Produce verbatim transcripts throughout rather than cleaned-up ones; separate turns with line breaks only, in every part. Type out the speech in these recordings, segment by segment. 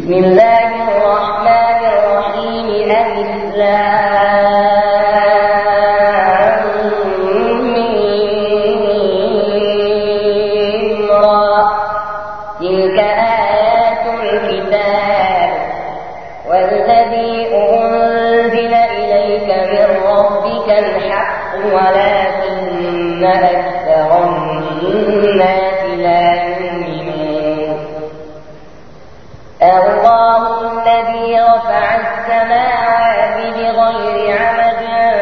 بسم الله الرحمن الرحيم. ألف لام ميم را. تلك آيات الكتاب والذي أنزل إليك من ربك الحق ولكن أكثر الناس لا يؤمنون. الله الذي رفع السماوات بغير عمد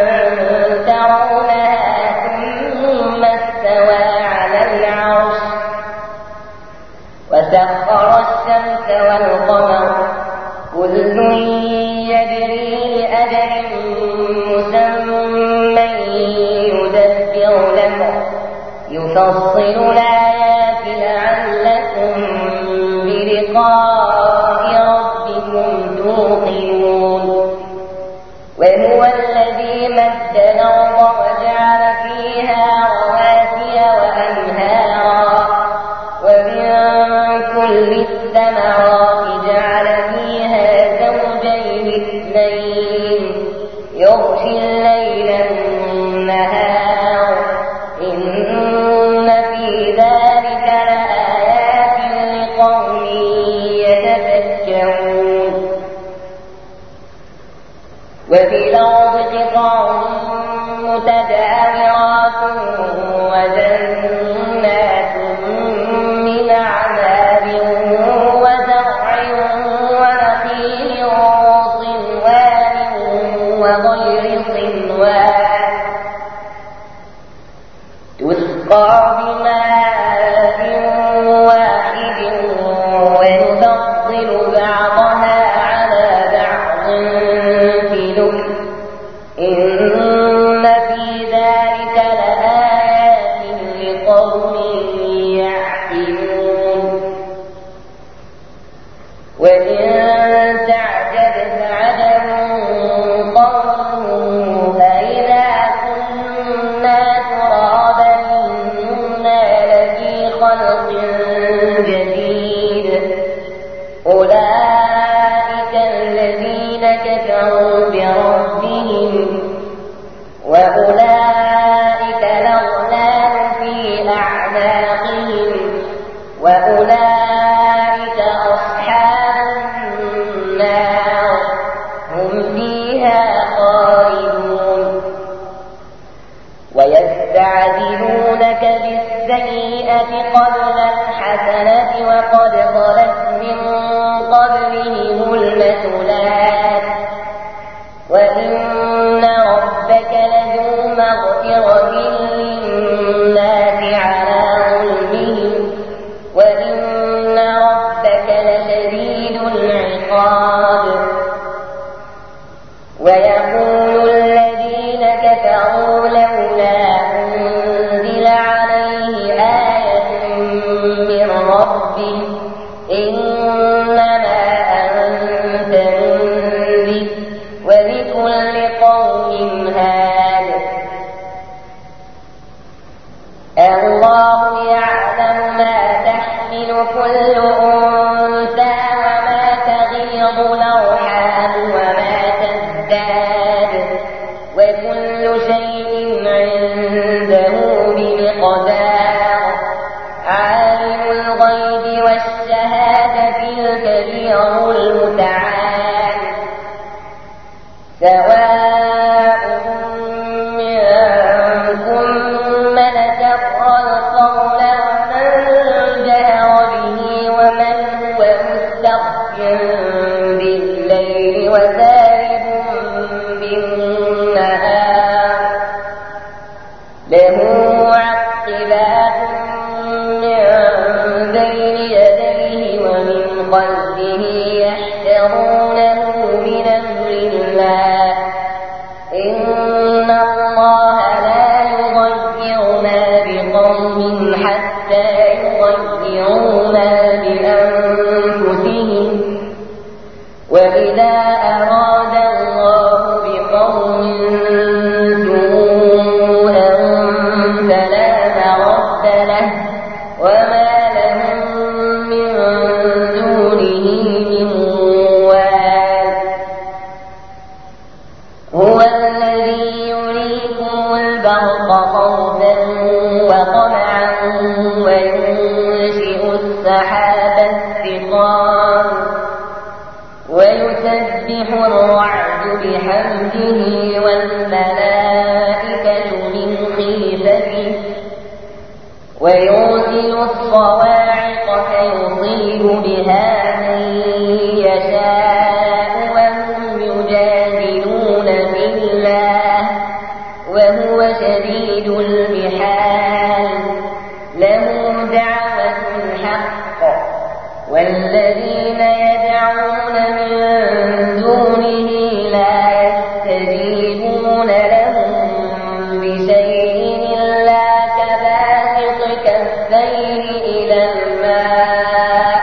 ترونها ثم استوى على العرش وسخر الشمس والقمر كل يجري لأجل مسمى يدبر الأمر يفصل الآيات لعلكم بلقاء ربكم توقنون. وهو الذي مد الأرض وجعل فيها رواسي وأنهارا ومن كل الثمرات جعل فيها زوجين اثنين يغشي الليل النهار إن في ذلك لآيات لقوم يتفكرون. وفي الأرض قطع متجاورات وجنات من أعناب وزرع ونخيل صنوان وغير صنوان تسقى بماء واحد ونفضل بعضها على بعض في الأكل إن في ذلك لآيات لقوم يعقلون. وإن تعجب فعجب قولهم أإذا كنا ترابا إنا لفي خلق جديد أولئك الذين كفروا بربهم وأولئك الأغلال في أعناقهم وأولئك أصحاب النار هم فيها خالدون. ويستعجلونك بالسيئة قبل الحسنة وقد خلت من قبلهم المثلات وإن ربك لذو مغفرة للناس على ظلمهم وإن ربك لشديد العقاب. ويقول الذين كفروا لولا أنزل عليه آية من ربه إنما أنت منذر ولكل قوم هاد. الله يعلم ما تحمل كل أنثى وما تغيض الأرحام وما تزداد وكل شيء عنده بمقدار. عالم الغيب والشهادة الكبير المتعال سواء منكم من سر القول ومن جهر به ومن هو مستخف بالليل وسارب بالنهار له معقبات من بين يديه ومن خلفه يحذرونه من أمر الله إن الله لا يغير ما بقوم حتى يغيروا ما بأنفسهم وإذا أراد الله بقوم سوءا فلا مرد له وما لهم من دونه من ويسبح الرعد بحمده والملائكة من خيفته ويرسل الصواعق فيصيب بها من يشاء وهم يجادلون في الله وهو شديد المحال له دعوة الحق والذين يدعون من دونه لا يستجيبون لهم بشيء إلا كباسط كفيه إلى الماء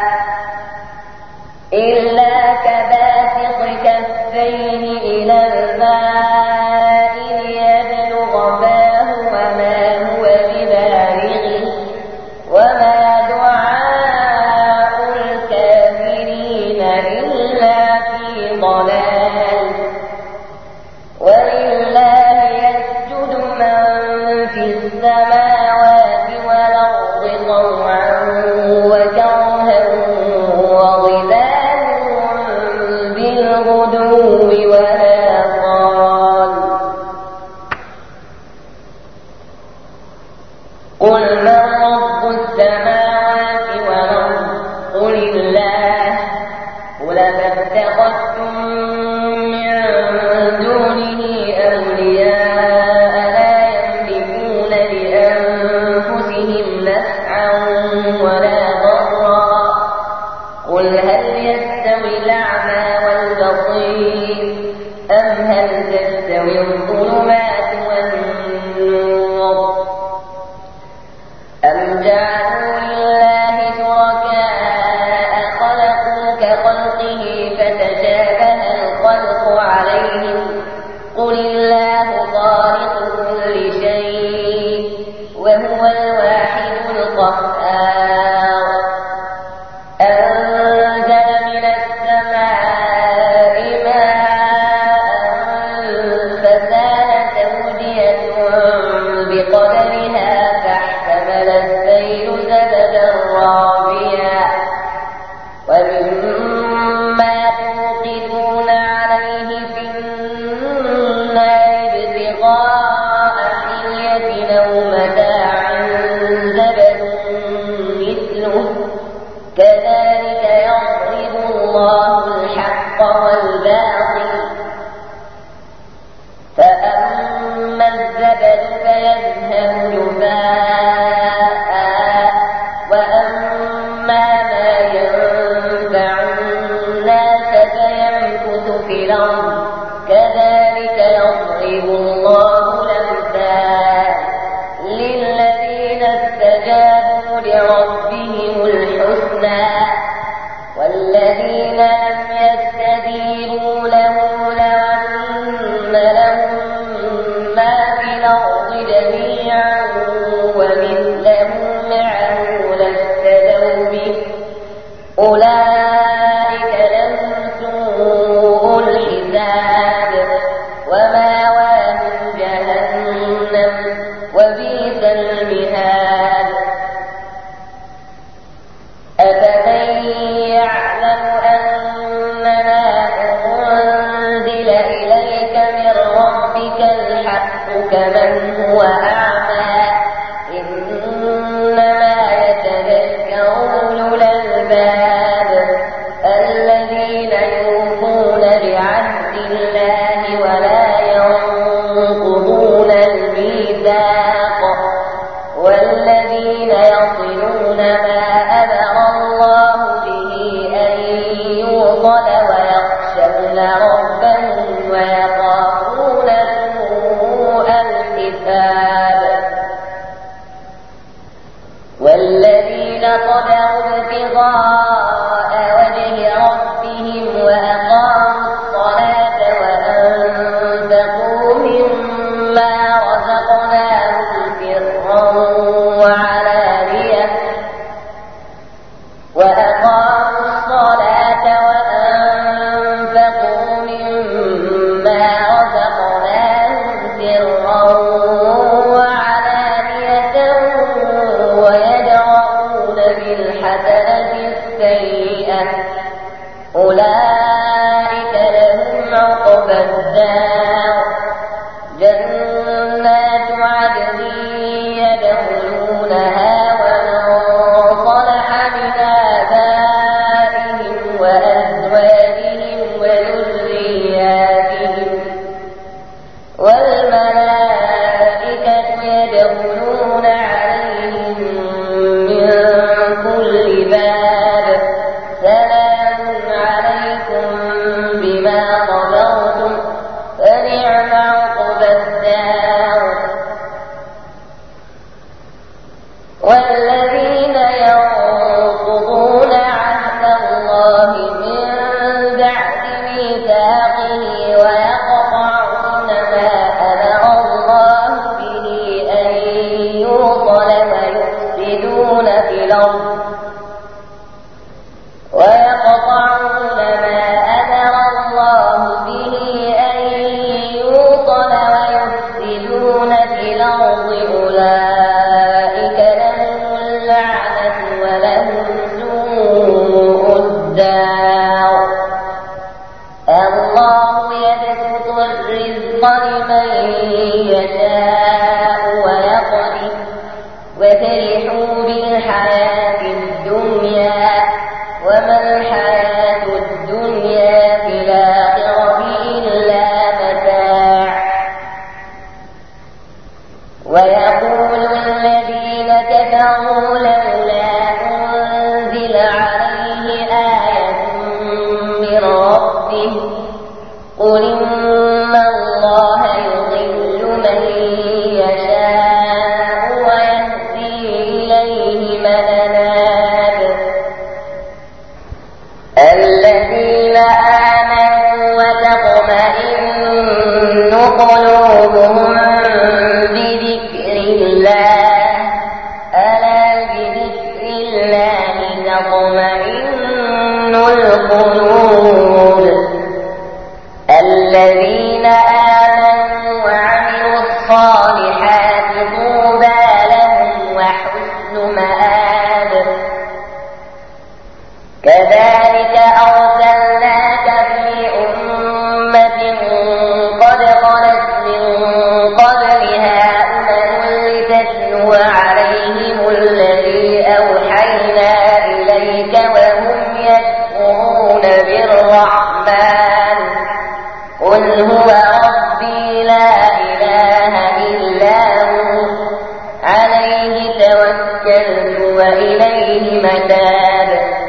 إلا كباسط كفيه إلى الماء ليبلغ فاه وما هو ببالغه وما دعاء الكافرين إلا في ضلال ولله يسجد من في السماوات والأرض طوعا وكرها وظلالهم بالغدو والآصال قل من رب السماوات والأرض قل الله قل فاتخذتم من دونه أولياء لا يملكون لأنفسهم نفعا ولا ضرا قل هل يستوي الأعمى والبصير أم هل تستوي الظلمات والنور أم جعلوا لله شركاء خلقوا كخلقه فتشابه الخلق عليهم قل الله خالق كل شيء وهو الواحد القهار أنزل من السماء ماء فسالت أودية بقدرها فاحتمل السيل زبدا رابيا ومما توقدون عليه في النار ابتغاء حلية أو متاع زبد مثله كذلك يضرب الله الحق والباطل فأما الزبد فيذهب جفاء وأما ما ينفع الناس فيمكث في الأرض كذلك يضرب الله الأمثال للذين استجابوا لربهم الحسنى والذين لم يستجيبوا له لو أن لهم ما في الأرض جميعا ومثله معه لافتدوا به أولئك لهم سوء الحساب ومأواهم جهنم وبئس المهاد أفمن يعلم أنما أنزل إليك من ربك الحق كمن هو أعمى إنما يتذكر أولو الألباب الذين يوفون بعهد الله ولا ينقضون الميثاق والذين يصلون ما أمر الله به أن يوصل ويخشون ربهم ويخافون سوء الحساب والذين صبروا ابتغاء وجه ربهم وأقاموا الصلاة وأنفقوا مما رزقناهم سرا وعلانية وأقاموا الصلاة وأنفقوا مما رزقناهم سرا وعلانية ويدرؤون بالحسنة أولئك لهم عقبى الدار جنات عدن يدخلونها ومن صلح من آبائهم وأزواجهم وذرياتهم والملائكة يدخلون عليهم من كل باب سلام عليكم بما صبرتم فنعم عقبى الدار والذين ينقضون عهد الله من بعد ميثاقه ويقطعون ما أمر الله به أن يوصل ويفسدون في الأرض ويقطعون ما أمر الله به أن يوصل ويفسدون في الأرض أولئك لهم اللعنة ولهم سوء الدار الله يبسط الرزق لمن يشاء ويقدر وفرحوا بالحياة الدنيا وما الحياة الدنيا في الآخرة إلا متاع ويقول الذين كفروا لولا أنزل عليه آية من ربه قل إن الله يضل من يشاء ويهدي إليه من أناب الذين آمنوا وتطمئن قلوبهم بذكر الله ألا بذكر الله تطمئن القلوب الذين آمنوا وعملوا الصالحات طوبى لهم وحسن مآب كذلك أرسلناك في أمة قد خلت من قبلها أمم لتتلو عليهم الذي أوحينا إليك وهم يكفرون بالرحمن قل هو ربي لا إله إلا هو عليه توكلت وإليه متاب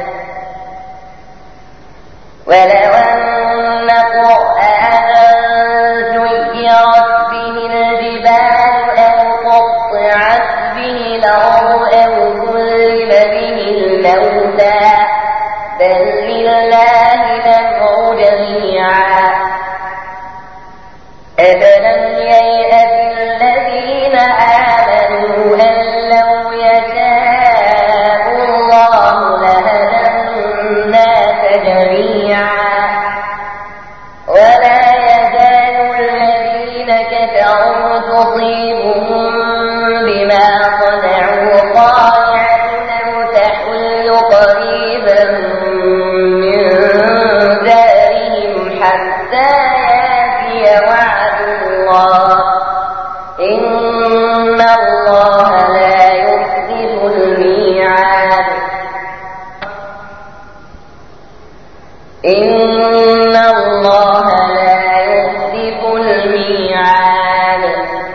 ولو أن قرآنا سيرت به الجبال أو قطعت به الأرض أو كلم به الموتى بل لله الأمر جميعا أفلم ييأس الذين آمنوا أن لو يشاء الله لهدى الناس جميعا ولا يزال الذين كفروا تصيبهم بما صنعوا قارعة أو تحل قريبا من دارهم حتى يأتي وعد الله إن الله لا يخلف الميعاد إن الله لا يخلف الميعاد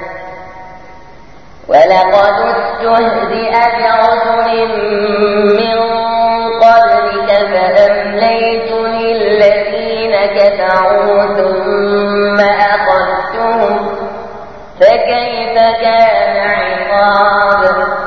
ولقد استهزئ برسل من قبلك فأمليت للذين كفروا ثم أخذتهم فكيف كان عقاب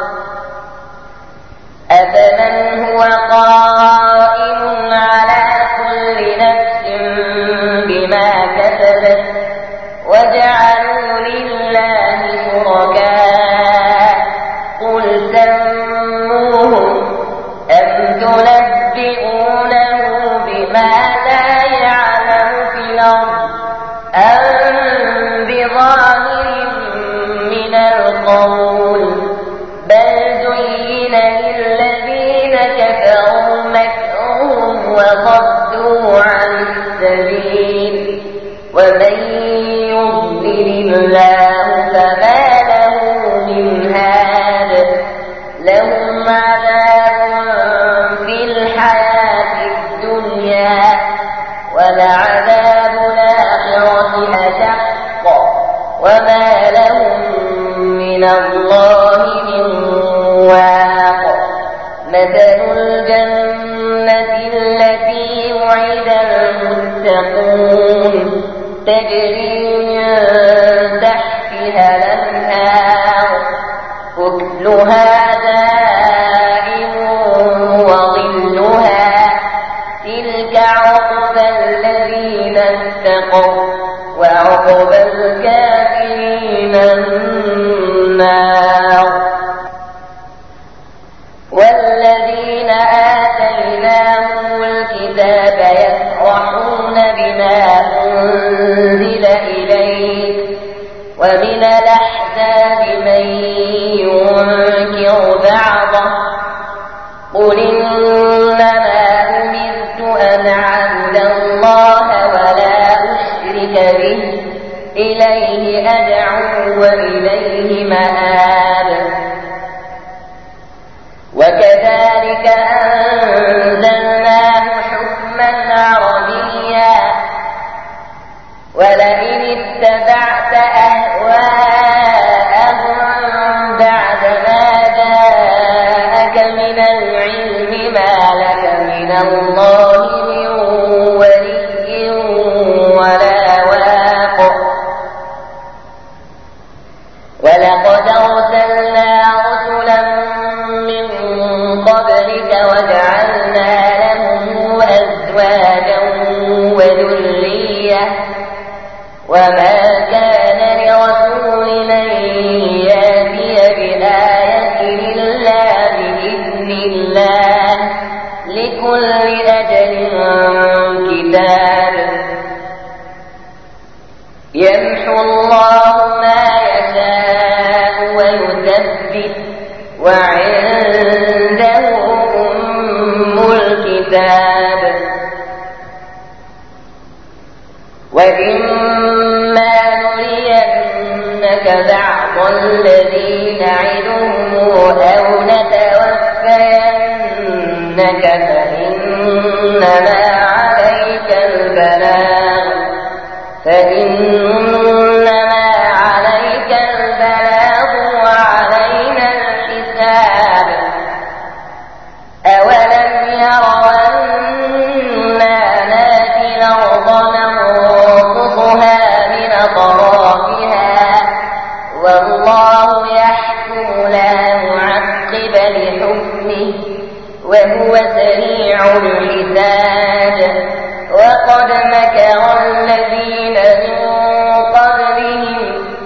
أفمن هو قائم على كل نفس بما كسبت وجعلوا لله شركاء قل سموهم أم تنبئونه بما لا يعلم في الأرض أم بظاهر من القول بل زين للذين كفروا مكرهم وصدوا وصدوا عن السبيل ومن يضلل الله فما له من هاد لهم عذاب في الحياة الدنيا ولعذاب الآخرة أشق وما لهم من الله من واق مثل الجنة التي وعد المتقون تجري من تحتها الأنهار أكلها دائم وظلها تلك عقبى الذين اتقوا وعقبى الكافرين النار والذين آتيناهم الكتاب يفرحون بما أنزل إليك ومن الأحزاب من ينكر بعضه قل إنما أمرت أن أعبد الله ولا أشرك به إليه أدعو وإليه مآب وكذلك أنزلناه حكما عربيا ولئن اتبعت أهواءهم بعد ما جاءك من العلم ما لك من الله من ولي ولا واق ولقد أرسلنا رسلا من قبلك وجعلنا لهم أزواجا وذرية وما كان لرسول أن يأتي بآية إلا بإذن الله لكل أجل كتاب يمحو الله ما يشاء ويثبت وعنده أم الكتاب وإما نرينك بعض الذي نعدهم أو نتوفينك فإنما عليك البلاغ فإنما عليك البلاغ وعلينا الحساب أولم يروا أنا نأتي الأرض ننقصها من أطرافها والله يحكم لا معقب لحكمه وهو سريع الحساب وقد مكر الذين من قبلهم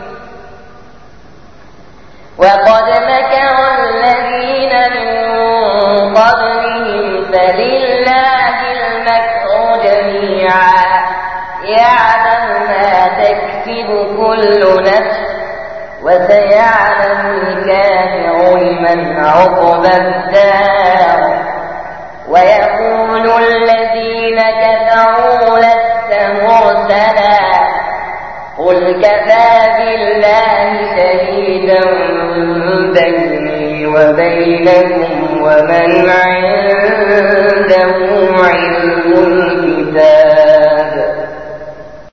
وقد مكر الذين من قبلهم فلله المكر جميعا يعلم ما تكسب كل نفس وسيعلم الكافر لمن عقبى الدار ويقول الذين كفروا لست مرسلا قل كفى بالله شهيدا بيني وبينكم ومن عنده علم الكتاب